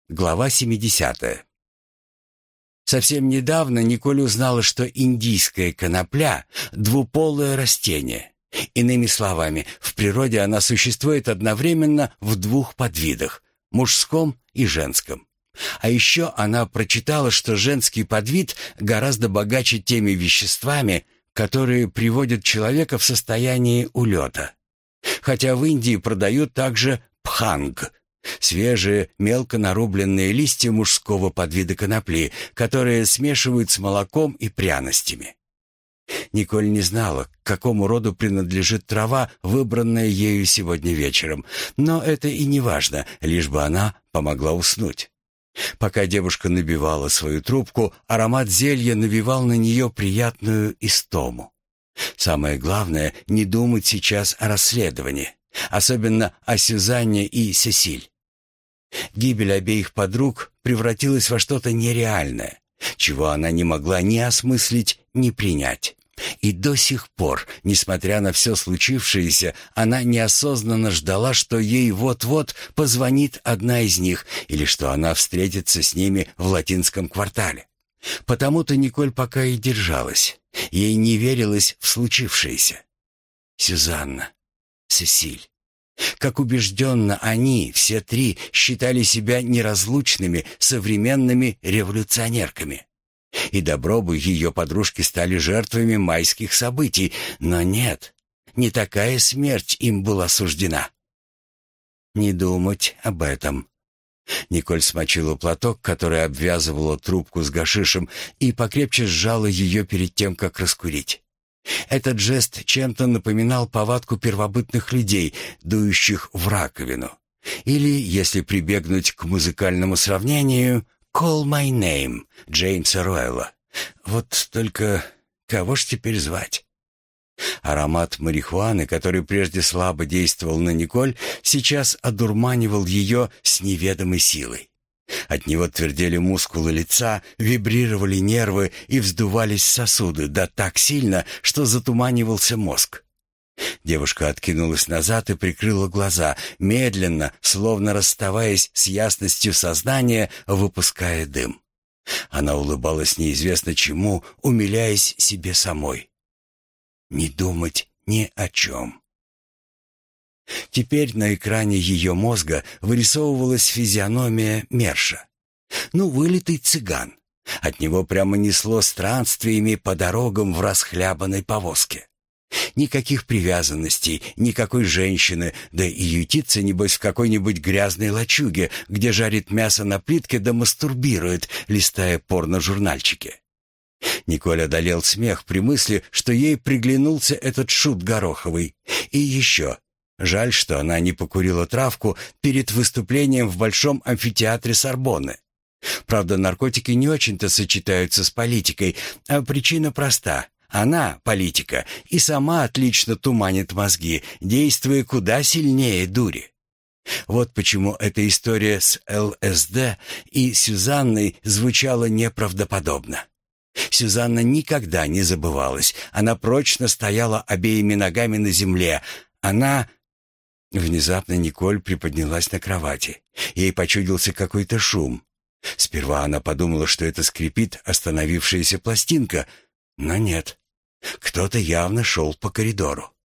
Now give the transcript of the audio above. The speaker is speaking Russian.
Глава 70. Совсем недавно Николь узнала, что индийская конопля — двуполое растение. Иными словами, в природе она существует одновременно в двух подвидах — мужском и женском. А еще она прочитала, что женский подвид гораздо богаче теми веществами, которые приводят человека в состояние улета. Хотя в Индии продают также пханг — свежие, мелко нарубленные листья мужского подвида конопли, которые смешивают с молоком и пряностями. Николь не знала, к какому роду принадлежит трава, выбранная ею сегодня вечером, но это и не важно, лишь бы она помогла уснуть. Пока девушка набивала свою трубку, аромат зелья навевал на нее приятную истому. Самое главное — не думать сейчас о расследовании, особенно о Сюзанне и Сесиль. Гибель обеих подруг превратилась во что-то нереальное, чего она не могла ни осмыслить, ни принять. И до сих пор, несмотря на все случившееся, она неосознанно ждала, что ей вот-вот позвонит одна из них или что она встретится с ними в латинском квартале. Потому-то Николь пока и держалась. Ей не верилось в случившееся. Сюзанна, Сесиль. Как убежденно они, все три, считали себя неразлучными современными революционерками. И добро бы ее подружки стали жертвами майских событий, но нет, не такая смерть им была суждена. Не думать об этом. Николь смочила платок, который обвязывала трубку с гашишем, и покрепче сжала ее перед тем, как раскурить. Этот жест чем-то напоминал повадку первобытных людей, дующих в раковину. Или, если прибегнуть к музыкальному сравнению, «Call my name» Джеймса Руэлла. Вот только кого ж теперь звать? Аромат марихуаны, который прежде слабо действовал на Николь, сейчас одурманивал ее с неведомой силой. От него твердели мускулы лица, вибрировали нервы и вздувались сосуды, да так сильно, что затуманивался мозг. Девушка откинулась назад и прикрыла глаза, медленно, словно расставаясь с ясностью сознания, выпуская дым. Она улыбалась неизвестно чему, умиляясь себе самой. Не думать ни о чем. Теперь на экране ее мозга вырисовывалась физиономия Мерша. Вылитый цыган. От него прямо несло странствиями по дорогам в расхлябанной повозке. Никаких привязанностей, никакой женщины, да и ютится, небось, в какой-нибудь грязной лачуге, где жарит мясо на плитке да мастурбирует, листая порно-журнальчики. Николь одолел смех при мысли, что ей приглянулся этот шут Гороховый. И еще. Жаль, что она не покурила травку перед выступлением в Большом амфитеатре Сорбонны. Правда, наркотики не очень-то сочетаются с политикой, а причина проста. Она, политика, и сама отлично туманит мозги, действуя куда сильнее дури. Вот почему эта история с ЛСД и Сюзанной звучала неправдоподобно. Сюзанна никогда не забывалась. Она прочно стояла обеими ногами на земле. Внезапно Николь приподнялась на кровати. Ей почудился какой-то шум. Сперва она подумала, что это скрипит остановившаяся пластинка, но нет. Кто-то явно шел по коридору.